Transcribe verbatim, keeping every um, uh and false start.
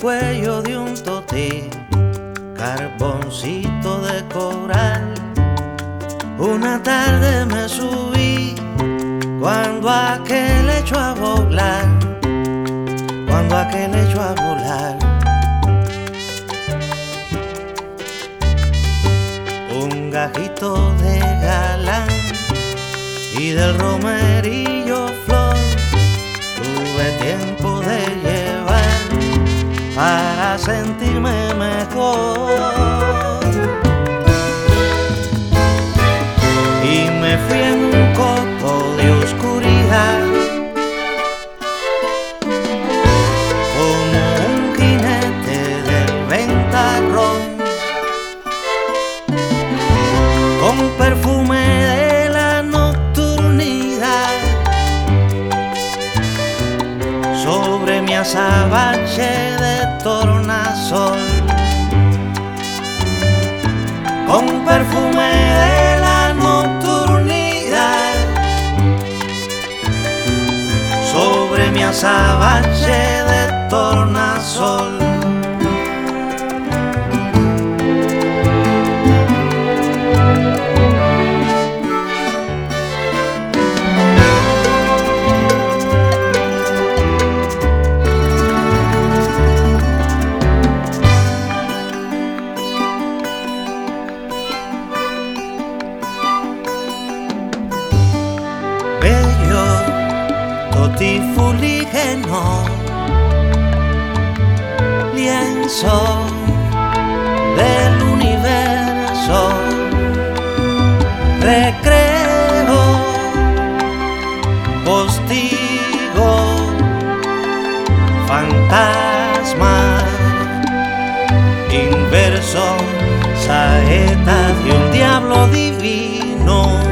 cuello de un totí, carboncito de coral. Una tarde me subí cuando aquel echó a volar, cuando aquel echó a volar. Un gajito de galán y del romerillo flor tuve tiempo de llevar para sentirme mejor. Y me fui en un copo de oscuridad, como un jinete del ventarrón, con perfume de la nocturnidad sobre mi azabache de tornasol, con perfume de la nocturnidad sobre mi azabache de tornasol. Bello totifuligeno, lienzo del universo, recreo, postigo, fantasma, inverso, saeta de un diablo divino.